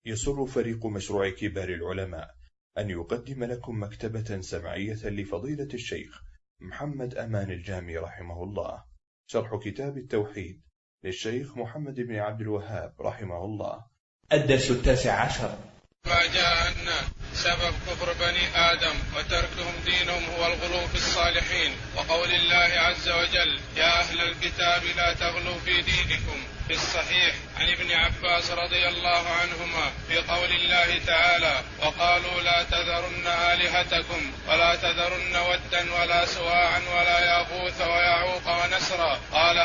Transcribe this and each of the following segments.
يسر فريق مشروع كبار العلماء أن يقدم لكم مكتبة سمعية لفضيلة الشيخ محمد أمان الجامي رحمه الله، شرح كتاب التوحيد للشيخ محمد بن عبد الوهاب رحمه الله. الدرس 19. ما جاء أن سبب كفر بني آدم وتركهم دينهم هو الغلو في الصالحين، وقول الله عز وجل: يا أهل الكتاب لا تغلوا في دينكم. في الصحيح عن ابن عباس رضي الله عنهما في قول الله تعالى: وقالوا لا تذرن آلهتكم ولا تذرن ودا ولا سواعا ولا يغوث ويعوق ونسرا. قال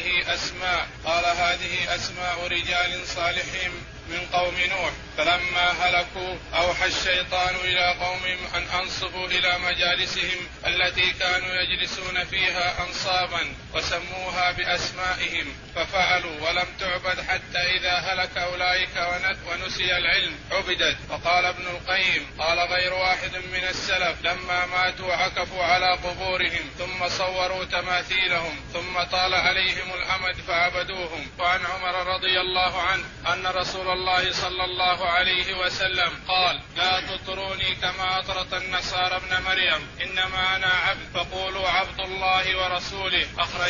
هذه أسماء رجال صالحين من قوم نوح، فلما هلكوا أوحى الشيطان إلى قومهم أن أنصبوا إلى مجالسهم التي كانوا يجلسون فيها أنصابا وسموها بأسمائهم، ففعلوا ولم تعبد حتى إذا هلك أولئك ونسي العلم عبدت. وقال ابن القيم: قال غير واحد من السلف: لما ماتوا عكفوا على قبورهم ثم صوروا تماثيلهم ثم طال عليهم الأمد فعبدوهم. وعن عمر رضي الله عنه أن رسول الله صلى الله عليه وسلم قال: لا تطروني كما أطرت النصارى ابن مريم، إنما أنا عبد فقولوا عبد الله ورسوله.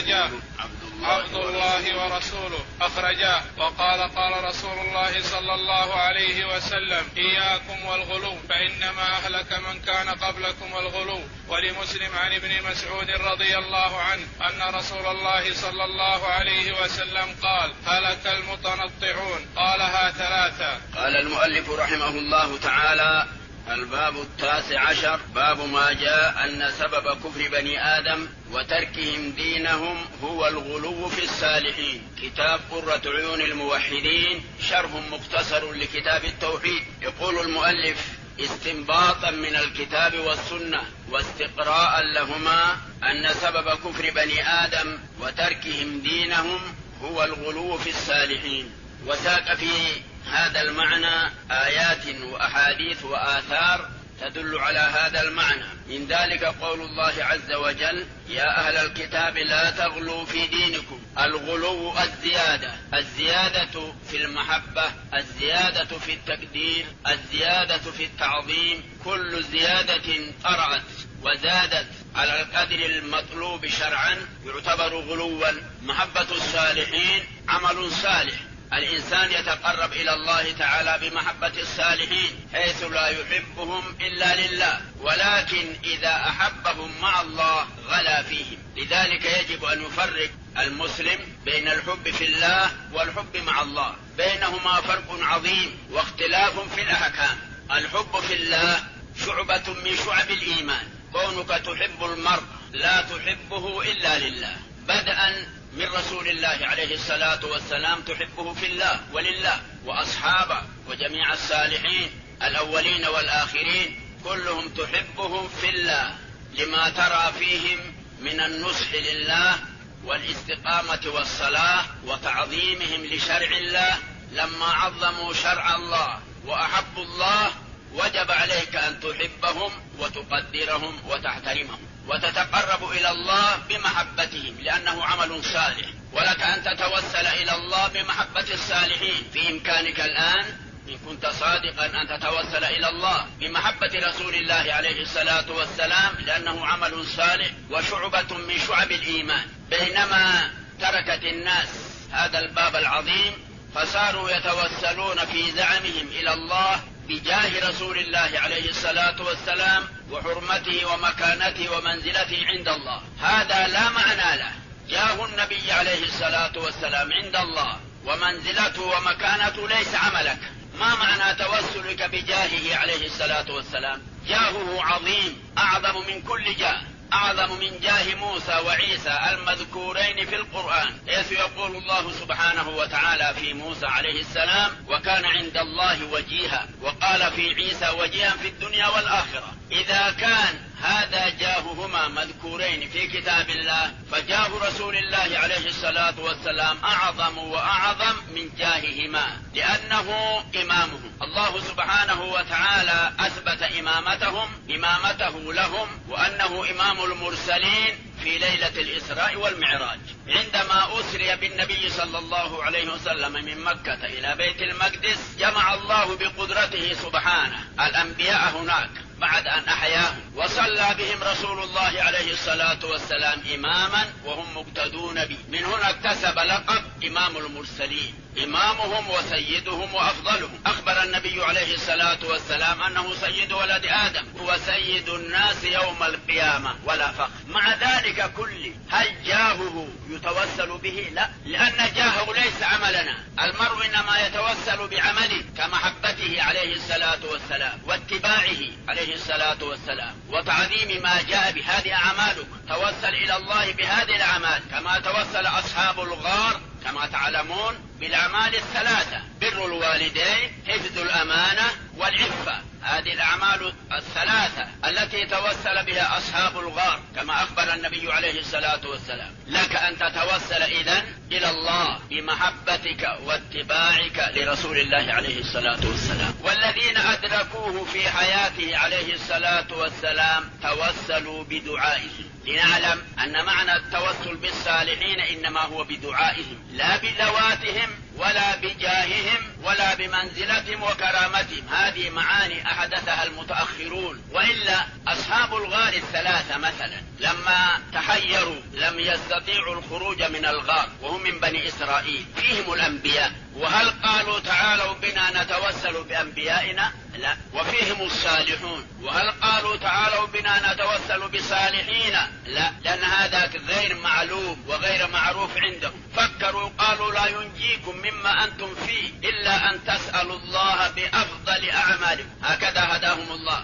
أخرجاه. وقال: قال رسول الله صلى الله عليه وسلم: إياكم والغلو فإنما أهلك من كان قبلكم الغلو. ولمسلم عن ابن مسعود رضي الله عنه أن رسول الله صلى الله عليه وسلم قال: هلك المتنطعون. قالها 3. قال المؤلف رحمه الله تعالى: الباب 19، باب ما جاء أن سبب كفر بني آدم وتركهم دينهم هو الغلو في الصالحين. كتاب قرة عيون الموحدين، شرح مختصر لكتاب التوحيد. يقول المؤلف استنباطا من الكتاب والسنة واستقراء لهما أن سبب كفر بني آدم وتركهم دينهم هو الغلو في الصالحين، وساق في هذا المعنى آيات وأحاديث وآثار تدل على هذا المعنى. من ذلك قول الله عز وجل: يا أهل الكتاب لا تغلوا في دينكم. الغلو الزيادة في المحبة، الزيادة في التقدير، الزيادة في التعظيم. كل زيادة طرأت وزادت على القدر المطلوب شرعا يعتبر غلوا. محبة الصالحين عمل صالح، الإنسان يتقرب إلى الله تعالى بمحبة الصالحين حيث لا يحبهم إلا لله، ولكن إذا أحبهم مع الله غلا فيهم. لذلك يجب أن يفرق المسلم بين الحب في الله والحب مع الله، بينهما فرق عظيم واختلاف في الأحكام. الحب في الله شعبة من شعب الإيمان، كونك تحب المرء لا تحبه إلا لله، بدءا من رسول الله عليه الصلاة والسلام تحبه في الله ولله، وأصحابه وجميع الصالحين الأولين والآخرين كلهم تحبهم في الله لما ترى فيهم من النصح لله والاستقامة والصلاة وتعظيمهم لشرع الله. لما عظموا شرع الله وأحبوا الله وجب عليك أن تحبهم وتقدرهم وتحترمهم وتتقرب إلى الله بمحبتهم لأنه عمل صالح. ولك أن تتوسل إلى الله بمحبة الصالحين. في إمكانك الآن إن كنت صادقا أن تتوسل إلى الله بمحبة رسول الله عليه الصلاة والسلام لأنه عمل صالح وشعبة من شعب الإيمان. بينما تركت الناس هذا الباب العظيم فصاروا يتوسلون في زعمهم إلى الله بجاه رسول الله عليه الصلاة والسلام وحرمته ومكانته ومنزلته عند الله. هذا لا معنى له. جاه النبي عليه الصلاة والسلام عند الله ومنزلته ومكانته ليس عملك. ما معنى توسلك بجاهه عليه الصلاة والسلام؟ جاهه عظيم، أعظم من كل جاه، أعظم من جاه موسى وعيسى المذكورين في القرآن، حيث يقول الله سبحانه وتعالى في موسى عليه السلام: وكان عند الله وجيها، وقال في عيسى وجيها في الدنيا والآخرة. إذا كان هذا جاههما مذكورين في كتاب الله فجاه رسول الله عليه الصلاة والسلام أعظم وأعظم من جاههما لأنه إمامهم. الله سبحانه وتعالى أثبت إمامته لهم وأنه إمام المرسلين في ليلة الإسراء والمعراج عندما أسري بالنبي صلى الله عليه وسلم من مكة إلى بيت المقدس. جمع الله بقدرته سبحانه الأنبياء هناك بعد أن أحياهم، وصلى بهم رسول الله عليه الصلاة والسلام إماما وهم مقتدون به. من هنا اكتسب لقب إمام المرسلين، إمامهم وسيدهم وأفضلهم. أخبر النبي عليه الصلاة والسلام أنه سيد ولد آدم وسيد الناس يوم القيامة ولا فخر. مع ذلك كله هل جاهه يتوسل به؟ لا، لأن جاهه ليس عملنا. المرء إنما يتوسل بعمله كمحبته عليه الصلاة والسلام واتباعه عليه الصلاة والسلام وتعظيم ما جاء بهذه أعمالك. توسل إلى الله بهذه الأعمال كما توسل أصحاب الغار كما تعلمون بالأعمال الثلاثة: بر الوالدين، حفظ الأمانة، والعفة. هذه الأعمال الثلاثة التي توسل بها أصحاب الغار كما أخبر النبي عليه الصلاة والسلام. لك أن تتوسل إذن إلى الله بمحبتك واتباعك لرسول الله عليه الصلاة والسلام. والذين أدركوه في حياته عليه الصلاة والسلام توسلوا بدعائه. لنعلم أن معنى التوسل بالصالحين إنما هو بدعائهم، لا بذواتهم ولا بجاههم ولا بمنزلتهم وكرامتهم. هذه معاني أحدثها المتأخرون. وإلا أصحاب الغار الثلاثة مثلا لما تحيروا لم يستطيعوا الخروج من الغار وهم من بني إسرائيل، فيهم الأنبياء، وهل قالوا تعالوا بنا نتوسل بأنبيائنا؟ لا. وفيهم الصالحون، وهل قالوا تعالوا بنا نتوسل بصالحين؟ لا، لأن هذا غير معلوم وغير معروف عندهم. فكروا قالوا لا ينجيكم مما أنتم فيه إلا أن تسألوا الله بأفضل أعمالكم. هكذا هداهم الله.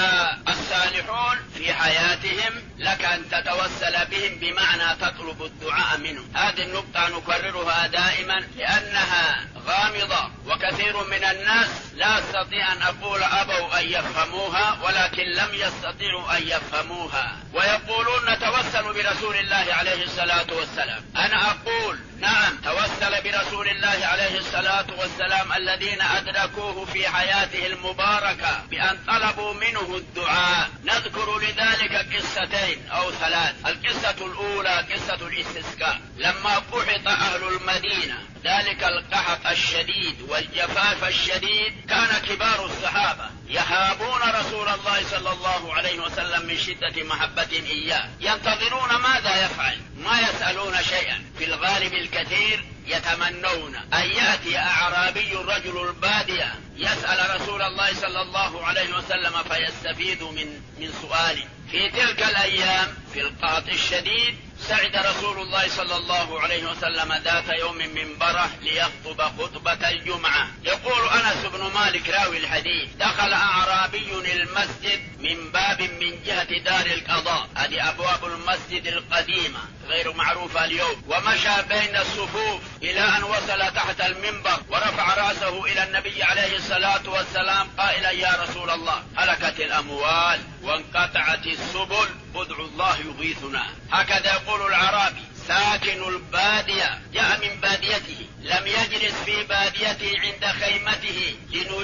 فالصالحون في حياتهم لك أن تتوسل بهم بمعنى تطلب الدعاء منهم. هذه النقطة نكررها دائما لأنها غامضة، وكثير من الناس لا أستطيع أن أقول أبوا أن يفهموها ولكن لم يستطيعوا أن يفهموها، ويقولون نتوسل برسول الله عليه الصلاة والسلام. أنا أقول نعم، توسل برسول الله عليه الصلاة والسلام الذين أدركوه في حياته المباركة بأن طلبوا منه الدعاء. نذكر لذلك قصتين أو ثلاث. القصة الأولى قصة الاستسقاء. لما قحط أهل المدينة ذلك القحط الشديد والجفاف الشديد، كان كبار الصحابة يهابون رسول الله صلى الله عليه وسلم من شدة محبة إياه، ينتظرون ماذا يفعل، ما يسألون شيئا. في الغالب الكثير يتمنون أن يأتي أعرابي رجل البادية يسأل رسول الله صلى الله عليه وسلم فيستفيد من سؤاله. في تلك الأيام في القحط الشديد سعد رسول الله صلى الله عليه وسلم ذات يوم منبره ليخطب خطبة الجمعة. يقول أنس بن مالك راوي الحديث: دخل أعرابي المسجد من باب من جهة دار القضاء، هذه أبواب المسجد القديمة غير معروفة اليوم، ومشى بين الصفوف إلى أن وصل تحت المنبر ورفع رأسه إلى النبي عليه الصلاة والسلام قائلا: يا رسول الله، هلكت الأموال وانقطعت السبل، ادعوا الله يغيثنا. هكذا يقول العربي ساكن البادية، جاء من باديته، لم يجلس في باديته عند خيمته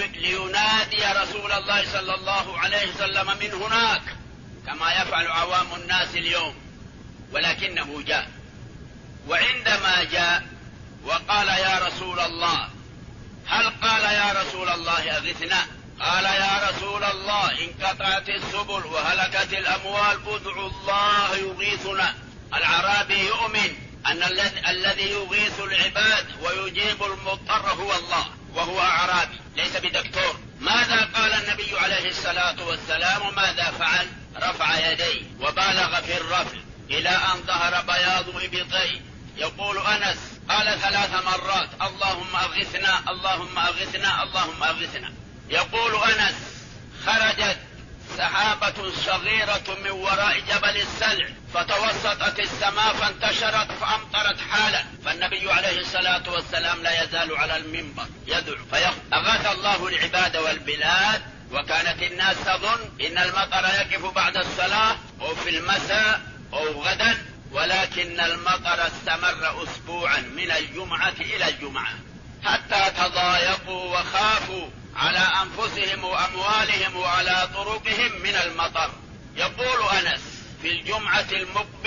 لينادي رسول الله صلى الله عليه وسلم من هناك كما يفعل عوام الناس اليوم، ولكنه جاء. وعندما جاء وقال: يا رسول الله، هل قال يا رسول الله أغثنا؟ قال: يا رسول الله، انقطعت السبل وهلكت الأموال، ادعوا الله يغيثنا. العربي يؤمن أن الذي يغيث العباد ويجيب المضطر هو الله، وهو أعرابي ليس بدكتور. ماذا قال النبي عليه الصلاة والسلام وماذا فعل؟ رفع يديه وبالغ في الرفع إلى أن ظهر بياض إبطيه. يقول أنس: قال 3 مرات: اللهم أغثنا، اللهم أغثنا، اللهم أغثنا. يقول أنس: خرجت سحابة صغيرة من وراء جبل السلع فتوسطت السماء فانتشرت فأمطرت حالا، فالنبي عليه الصلاة والسلام لا يزال على المنبر يدعو فأغاث الله العباد والبلاد. وكانت الناس تظن إن المطر يقف بعد الصلاة أو في المساء أو غدا، ولكن المطر استمر أسبوعا من الجمعة إلى الجمعة حتى تضايقوا وخافوا على أنفسهم وأموالهم وعلى طرقهم من المطر. يقول أنس: في الجمعة المقبلة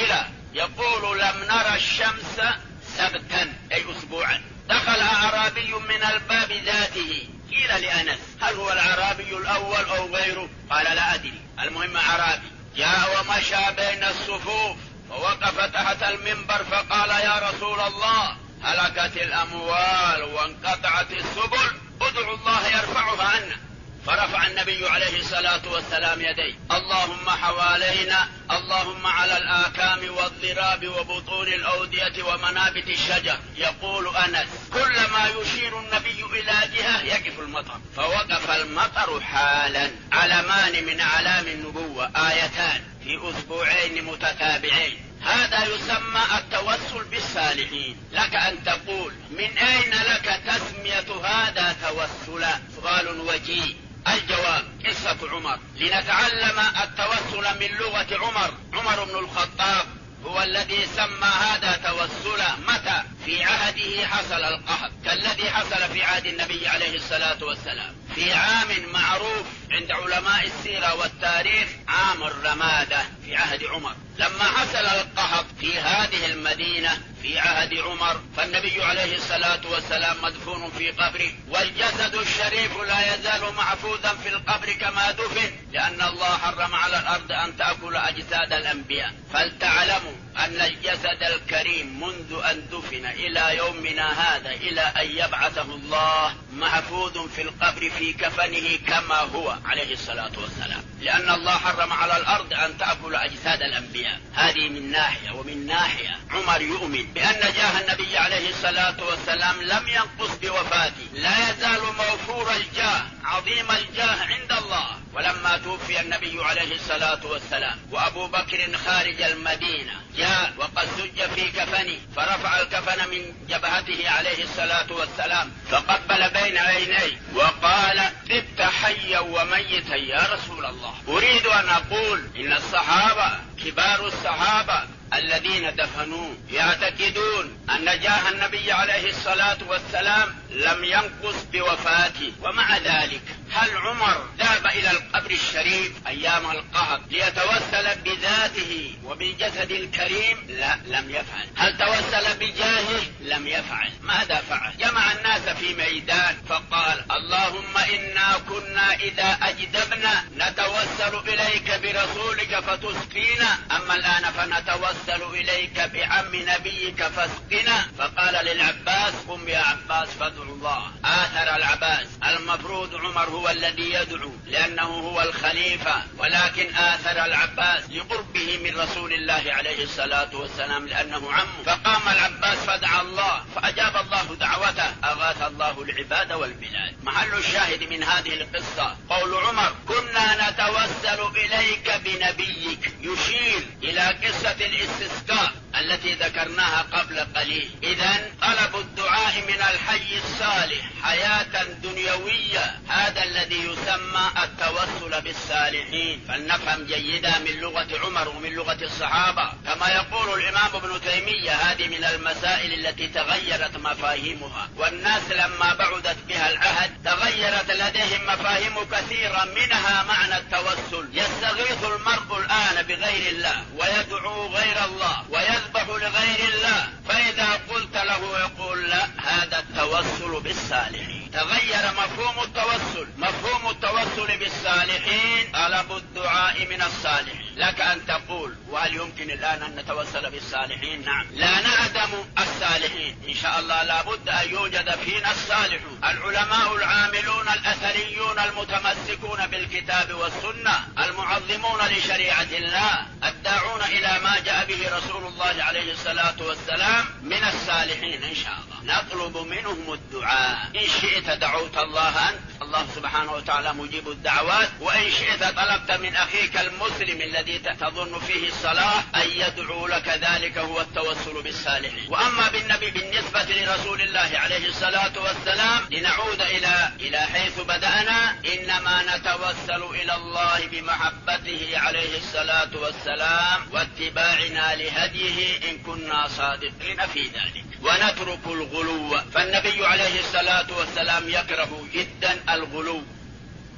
يقول لم نرى الشمس سبتا أي أسبوعا. دخل أعرابي من الباب ذاته، قيل لأنس هل هو الأعرابي الأول أو غيره؟ قال لا أدري، المهم أعرابي جاء ومشى بين الصفوف فوقف تحت المنبر فقال يا رسول الله هلكت الأموال وانقطعت السبل، ادعوا الله يرفعها عنا. فرفع النبي عليه الصلاة والسلام يديه، اللهم حوالينا، اللهم على الآكام والضراب وبطون الأودية ومنابت الشجر. يقول أنس كلما يشير النبي إلى جهة يقف المطر، فوقف المطر حالا. علمان من أعلام النبوة، آيتان في أسبوعين متتابعين. هذا يسمى التوسل بالصالحين. لك أن تقول من أين لك تسمية هذا توسلا؟ سؤال وجيه. الجواب قصة عمر، لنتعلم التوسل من لغة عمر. عمر بن الخطاب هو الذي سمى هذا توسلا. متى؟ في عهده حصل القحط كالذي حصل في عهد النبي عليه الصلاة والسلام، في عام معروف عند علماء السيرة والتاريخ، عام الرمادة في عهد عمر. لما حصل القحط في هذه المدينة في عهد عمر، فالنبي عليه الصلاة والسلام مدفون في قبره، والجسد الشريف لا يزال محفوظا في القبر كما دفن، لأن الله حرم على الأرض أن تأكل أجساد الأنبياء. فلتعلموا أن الجسد الكريم منذ أن دفن إلى يومنا هذا إلى أن يبعثه الله محفوظ في القبر في كفنه كما هو عليه الصلاة والسلام، لأن الله حرم على الأرض أن تأكل أجساد الأنبياء. هذه من ناحية. ومن ناحية عمر يؤمن بأن جاه النبي عليه الصلاة والسلام لم ينقص بوفاته، لا يزال موفور الجاه عظيم الجاه عند الله. ولما توفي النبي عليه الصلاة والسلام وأبو بكر خارج المدينة، جاء وقد زج في كفنه، فرفع الكفن من جبهته عليه الصلاة والسلام فقبل بين عينيه وقال طبت حيا وميتا يا رسول الله. أريد أن أقول إن الصحابة كبار الصحابة الذين دفنوه يعتقدون أن جاه النبي عليه الصلاة والسلام لم ينقص بوفاته. ومع ذلك هل عمر ذهب إلى القبر الشريف أيام القحط ليتوسل بذاته وبالجسد الكريم؟ لا، لم يفعل. هل توسل بجاهه؟ لم يفعل. ماذا فعل؟ جمع الناس في ميدان فقال اللهم إنا كنا إذا أجدبنا نتوسل إليك برسولك فتسقينا، أما الآن فنتوسل إليك بعم نبيك فاسقنا. فقال للعباس قم يا عباس فادعو الله. آثر العباس. المفروض عمر هو الذي يدعو لأنه هو الخليفة، ولكن آثر العباس لقربه من رسول الله عليه الصلاة والسلام لأنه عمه. فقام العباس فدعا الله فأجاب الله دعوته، أغاث الله العباد والبلاد. محل الشاهد من هذه القصة قول عمر كنا نتوسل إليك بنبيك، يشير إلى قصة الاستسقاء التي ذكرناها قبل قليل. إذن طلب الدعاء من الحي الصالح حياة دنيوية، هذا الذي يسمى التوسل بالصالحين. فلنفهم جيدا من لغة عمر ومن لغة الصحابة. كما يقول الإمام ابن تيمية هذه من المسائل التي تغيرت مفاهيمها، والناس لما بعدت بها العهد تغيرت لديهم مفاهيم كثيرة، منها معنى التوسل. يستغيث المرء الآن بغير الله ويدعو غير الله ويذبح لغير الله، فإذا قلت له يقول لا، هذا التوسل بالصالحين. تغير مفهوم التوسل. مفهوم التوسل بالصالحين طلب الدعاء من الصالحين. لك أن تقول وهل يمكن الآن أن نتوسل بالصالحين؟ نعم، لا نعدم الصالحين، إن شاء الله لا بد أن يوجد فينا الصالحون، العلماء العاملون الأثريون المتمسكون بالكتاب والسنة، المعظمون لشريعة الله، الداعون إلى ما جاء به رسول الله عليه الصلاة والسلام من الصالحين. إن شاء الله نطلب منهم الدعاء. إن شئت دعوت الله أنت، الله سبحانه وتعالى مجيب الدعوات، وإن شئت طلبت من أخيك المسلم الذي تظن فيه الصلاة أن يدعو لك، ذلك هو التوسل بالصالحين. وأما بالنسبة لرسول الله عليه الصلاة والسلام، لنعود إلى حيث بدأنا، إنما نتوسل إلى الله بمحبته عليه الصلاة والسلام واتباعنا لهديه إن كنا صادقين في ذلك، ونترك الغلو. فالنبي عليه الصلاة والسلام يكره جدا الغلو.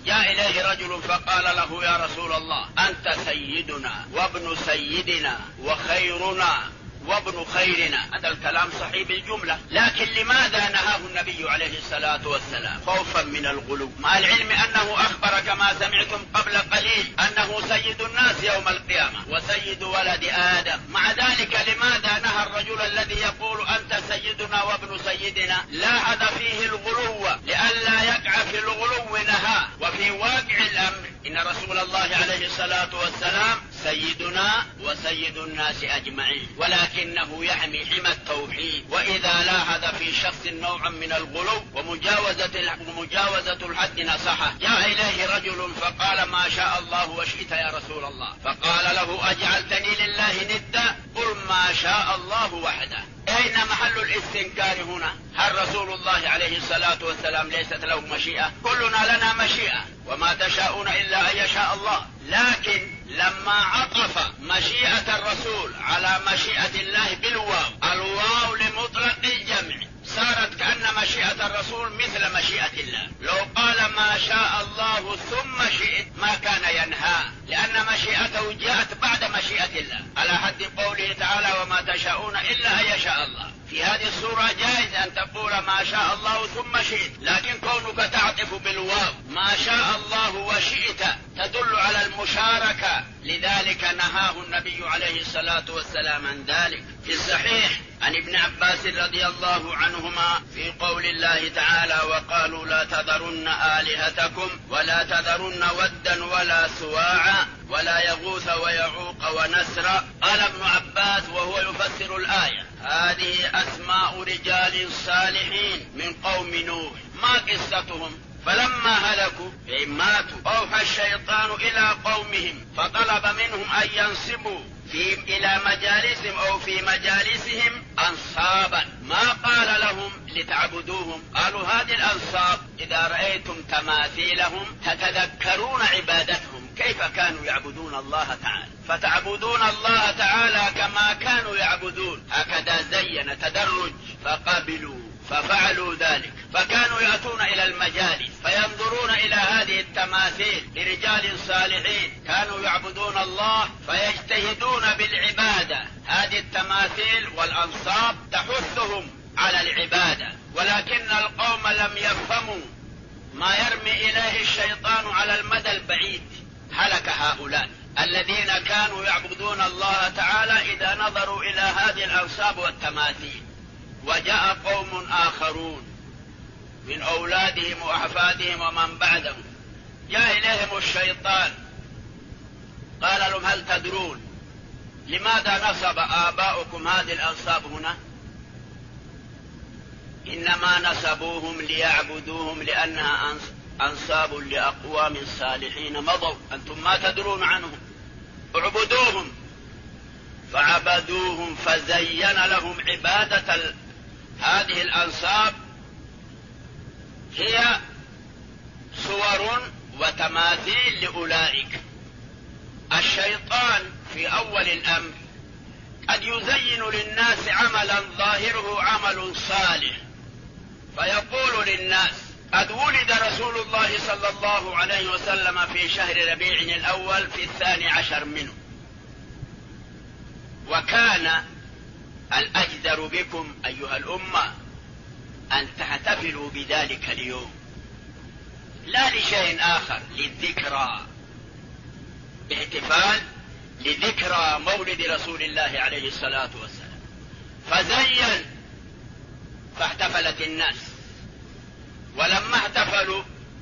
جاء إليه رجل فقال له يا رسول الله أنت سيدنا وابن سيدنا وخيرنا وابن خيرنا. هذا الكلام صحيح بالجملة، لكن لماذا نهاه النبي عليه الصلاة والسلام؟ خوفا من الغلو، مع العلم أنه أخبر كما سمعتم قبل قليل أنه سيد الناس يوم القيامة وسيد ولد آدم. مع ذلك لماذا نهى الرجل الذي يقول أنت سيدنا وابن سيدنا؟ لاحظ فيه الغلو لئلا يقع في الغلو نهى. وفي واقع الأمر إن رسول الله عليه الصلاة والسلام سيدنا وسيد الناس أجمعين، ولكنه يحمي حمى التوحيد. وإذا لاحظ في شخص نوعا من الغلو ومجاوزة الحد نصحه. جاء إليه رجل فقال ما شاء الله وشئت يا رسول الله، فقال له أجعلتني لله ندا؟ قل ما شاء الله وحده. أين محل الاستنكار هنا؟ هل رسول الله عليه الصلاة والسلام ليست له مشيئة؟ كلنا لنا مشيئة وما تشاءون إلا أن يشاء الله. لكن لما عطف مشيئة الرسول على مشيئة الله بالواو، الواو لمطلق الجمع، صارت كأن مشيئة الرسول مثل مشيئة الله. لو قال ما شاء الله ثم شئت ما كان ينهى، لأن مشيئته جاءت بعد مشيئة الله، على حد قوله تعالى وما تشاءون إلا أن يشاء الله. في هذه الصورة جائز أن تقول ما شاء الله ثم شئت، لكن كونك تعطف بالواو ما شاء الله وشئت تدل على المشاركة، لذلك نهاه النبي عليه الصلاة والسلام عن ذلك. في الصحيح عن ابن عباس رضي الله عنهما في قول الله تعالى وقالوا لا تذرن آلهتكم ولا تذرن ودا ولا سواعا ولا يغوث ويعوق ونسرا. قال ابن عباس وهو يفسر الآية هذه أسماء رجال صالحين من قوم نوح، ما قصتهم؟ فلما هلكوا أي ماتوا أوحى الشيطان إلى قومهم فطلب منهم أن ينصبوا إلى مجالسهم أو في مجالسهم أنصابا، ما قال لهم لتعبدوهم. قالوا هذه الأنصاب إذا رأيتم تماثيلهم تتذكرون عبادتهم كيف كانوا يعبدون الله تعالى، فتعبدون الله تعالى كما كانوا يعبدون. هكذا زين تدرج فقبلوا ففعلوا ذلك، فكانوا يأتون إلى المجالس فينظرون إلى هذه التماثيل لرجال صالحين كانوا يعبدون الله فيجتهدون بالعبادة. هذه التماثيل والأنصاب تحثهم على العبادة، ولكن القوم لم يفهموا ما يرمي إليه الشيطان على المدى البعيد. هلك هؤلاء الذين كانوا يعبدون الله تعالى إذا نظروا إلى هذه الأنصاب والتماثيل. وجاء قوم آخرون من أولادهم وأحفادهم ومن بعدهم، جاء إليهم الشيطان قال لهم هل تدرون لماذا نصب آباؤكم هذه الأنصاب هنا؟ إنما نصبوهم ليعبدوهم لأنها أنصاب لأقوام صالحين مضوا، أنتم ما تدرون عنهم، اعبدوهم. فعبدوهم فزين لهم عبادة هذه الأنصاب هي صور وتماثيل لأولئك. الشيطان في أول الأمر قد يزين للناس عملا ظاهره عمل صالح، فيقول للناس قد ولد رسول الله صلى الله عليه وسلم في شهر ربيع الأول في 12 منه، وكان الأجدر بكم أيها الأمة أن تحتفلوا بذلك اليوم لا لشيء آخر، للذكرى، احتفال لذكرى مولد رسول الله عليه الصلاة والسلام. فزين فاحتفلت الناس، ولما احتفلوا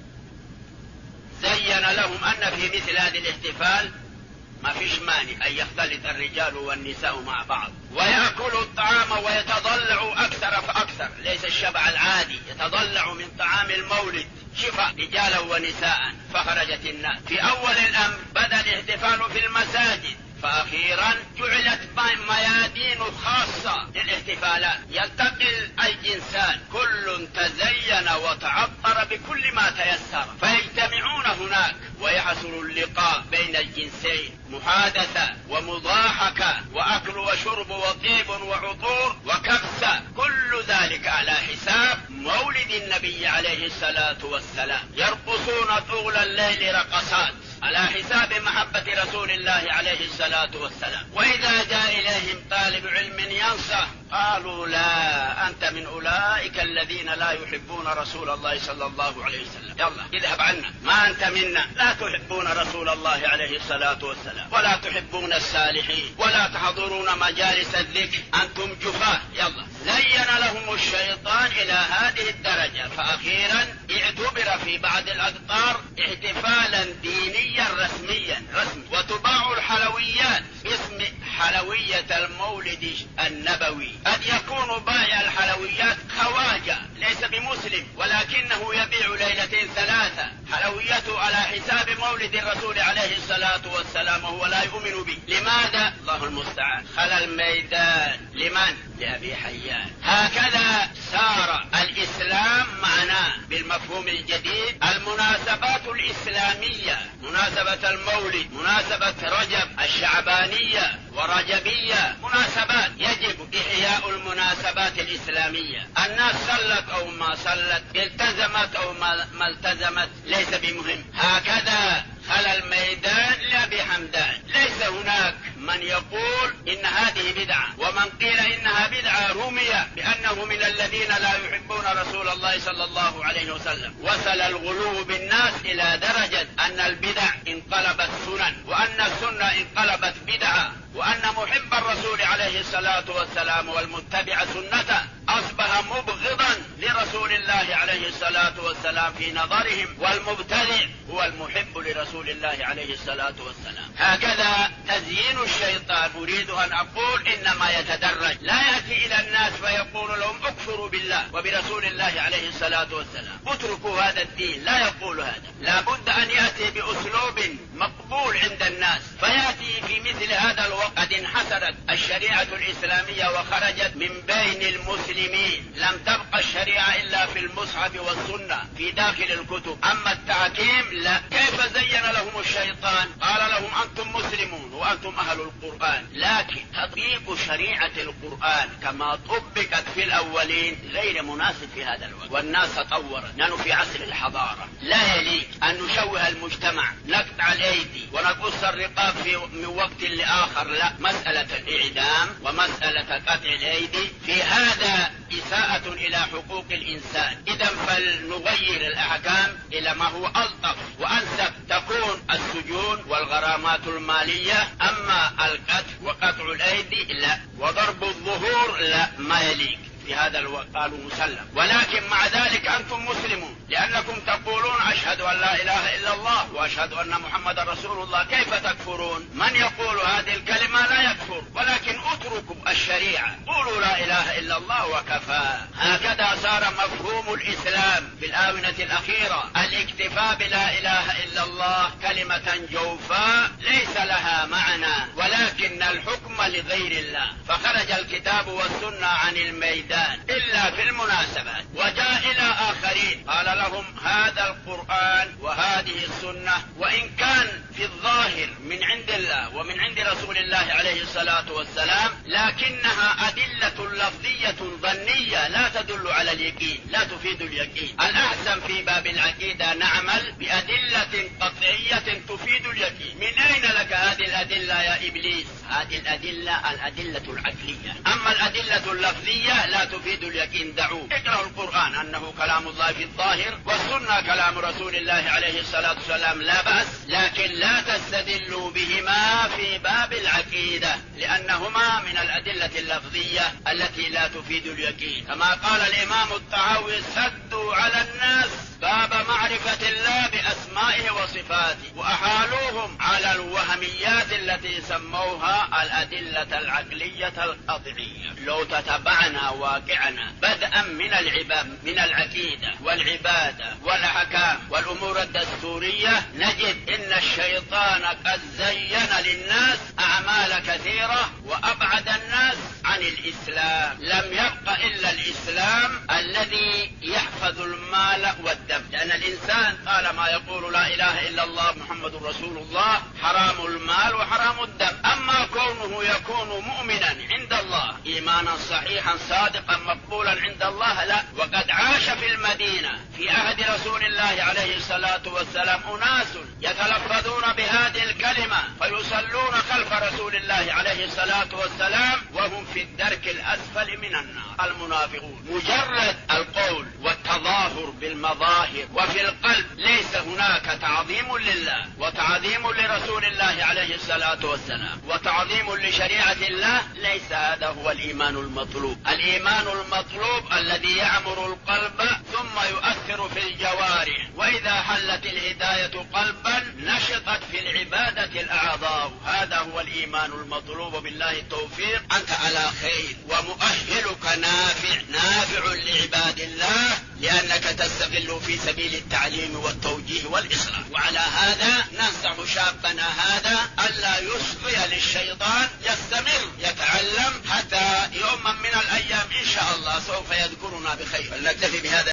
زين لهم أن في مثل هذه الاحتفال ما فيش مانع أن يختلط الرجال والنساء مع بعض ويأكلوا الطعام ويتضلعوا أكثر فأكثر، ليس الشبع العادي، يتضلعوا من طعام المولد شفاء رجالا ونساء. فخرجت الناس. في أول الأمر بدأ الاحتفال في المساجد، فأخيرا جعلت ميادين خاصة للاحتفالات يلتقي الجنسان، كل تزين وتعطر بكل ما تيسر، فيجتمعون هناك ويحصل اللقاء بين الجنسين، محادثة ومضاحكة وأكل وشرب وطيب وعطور وكبسة، كل ذلك على حساب مولد النبي عليه الصلاة والسلام. يرقصون طول الليل رقصات على حساب محبة رسول الله عليه الصلاة والسلام. وإذا جاء إليهم طالب علم ينصح قالوا لا، أنت من أولئك الذين لا يحبون رسول الله صلى الله عليه وسلم، يلا اذهب عنا، ما أنت منا، لا تحبون رسول الله عليه الصلاة والسلام ولا تحبون الصالحين ولا تحضرون مجالس الذكر، أنتم جفاة، يلا. زين لهم الشيطان إلى هذه الدرجة، فأخيرا اعتبر في بعض الأقطار احتفالا دينيا رسميا وتباع الحلويات باسم حلوية المولد النبوي. قد يكون بائع الحلويات خواجة ليس بمسلم ولكنه يبيع ليلتين ثلاثة حلويته على حساب مولد الرسول عليه الصلاة والسلام وهو لا يؤمن به. لماذا؟ الله المستعان. خلى الميدان لمن؟ لأبي حيان. هكذا سار الإسلام معنا بالمفهوم الجديد. المناسبات الإسلامية، مناسبة المولد، مناسبة رجب، الشعبانية ورجبية، مناسبات يجب إحياء المناسبات الإسلامية. الناس صلت أو ما صلت، التزمت أو ما التزمت، ليس بمهم. هكذا خلى الميدان لأبي حمدان. ليس هناك من يقول إن هذه بدعة، ومن قيل إنها بدعة رمي بأنه من الذين لا يحبون رسول الله صلى الله عليه وسلم. وصل الغلو بالناس إلى درجة أن البدع انقلبت سنن، وأن السنة انقلبت بدعة، وأن محب الرسول عليه الصلاة والسلام والمتبع سنته أصبح مبغضا لرسول الله عليه الصلاة والسلام في نظرهم، والمبتدع هو المحب لرسول الله عليه الصلاة والسلام. هكذا تزيين الشيطان. أريد أن أقول إنما يتدرج، لا يأتي إلى الناس فيقول لهم اكفروا بالله وبرسول الله عليه الصلاة والسلام، اتركوا هذا الدين، لا يقول هذا. لا بد أن يأتي بأسلوب مقبول عند الناس، فيأتي في مثل هذا الوقت قد انحسرت الشريعة الإسلامية وخرجت من بين المسلمين، لم تبقى الشريعة إلا في المصحف والسنة في داخل الكتب. أما التحكيم لا. كيف زين لهم الشيطان؟ قال لهم أنتم مسلمون وأنتم أهل القرآن، لكن تطبيق شريعة القرآن كما طبقت في الأولين غير مناسب في هذا الوقت، والناس تطورت. نحن في عصر الحضارة، لا يليق أن نشوه المجتمع، نقطع الأيدي ونقص الرقاب من وقت لآخر، لا. مسألة الإعدام ومسألة قطع الأيدي في هذا إساءة إلى حقوق الإنسان. إذا فلنغير الأحكام إلى ما هو ألطف وأنسب، تكون السجون والغرامات المالية. أما القتل وقطع الأيدي لا، وضرب الظهور لا، ما يليق في هذا الوقت. قالوا مسلم، ولكن مع ذلك أنتم مسلمون لأنكم تقولون أشهد أن لا إله إلا الله وأشهد أن محمد رسول الله، كيف تكفرون؟ من يقول هذه الكلمة لا يكفر، ولكن اتركوا الشريعة، قولوا لا إله إلا الله وكفى. هكذا صار مفهوم الإسلام في الآونة الأخيرة. الاكتفاء بلا إله إلا الله كلمة جوفاء ليس لها معنى، ولكن الحكم لغير الله، فخرج الكتاب والسنة عن الميدان إلا في المناسبات. وجاء إلى آخرين قال لهم هذا القرآن وهذه السنة وإن كان في الظاهر من عند الله ومن عند رسول الله عليه الصلاة والسلام، لكنها أدلة لفظية ظنية لا تدل على اليقين، لا تفيد اليقين. الأحسن في باب العقيدة نعمل بأدلة قطعية تفيد اليقين. من أين لك هذه الأدلة يا إبليس؟ هذه الأدلة العقلية. أما الأدلة اللفظية لا تفيد اليقين، دعوه. اقرأوا القرآن أنه كلام الله في الظاهر، والسنة كلام رسول الله عليه الصلاة والسلام، لا بأس، لكن لا تستدلوا بهما في باب العقيدة، لأنهما من الأدلة اللفظية التي لا تفيد اليقين. كما قال الإمام الطحاوي سدوا على الناس باب معرفة الله بأسمائه وصفاته، وأحالوهم على الوهميات التي سموها الأدلة العقلية القطعية. لو تتبعنا واقعنا بدءا من العقيدة والعبادة والأحكام والأمور الدستورية، نجد إن الشيطان قد زين للناس أعمال كثيرة وأبعد الناس عن عن الإسلام، لم يبق إلا الإسلام الذي يحفظ المال والدم، لأن الإنسان طالما يقول لا إله إلا الله محمد رسول الله حرام المال وحرام الدم. أما كونه يكون مؤمنا عند الله إيمانا صحيحا صادقا مقبولا عند الله لا. وقد عاش في المدينة في عهد رسول الله عليه الصلاة والسلام أناس يتلفظون بهذه الكلمة فيصلون خلف رسول الله عليه الصلاة والسلام وهم في الدرك الأسفل من النار، المنافقون. مجرد القول والتظاهر بالمظاهر وفي القلب ليس هناك تعظيم لله وتعظيم لرسول الله عليه الصلاة والسلام وتعظيم لشريعة الله، ليس هذا هو الإيمان المطلوب. الإيمان المطلوب الذي يعمر القلب ثم يؤثر في الجوارح، وإذا حلت الهداية قلبا نشطت في العبادة الأعضاء. هذا هو الإيمان المطلوب. بالله التوفيق. أنت على خير ومؤهلك نافع لعباد الله، لأنك تستغل في سبيل التعليم والتوجيه والإصلاح. وعلى هذا ننصح شابنا هذا ألا يصغي للشيطان، يستمر يتعلم حتى يوما من الأيام إن شاء الله سوف يذكرنا بخير. فلنكتفي بهذا.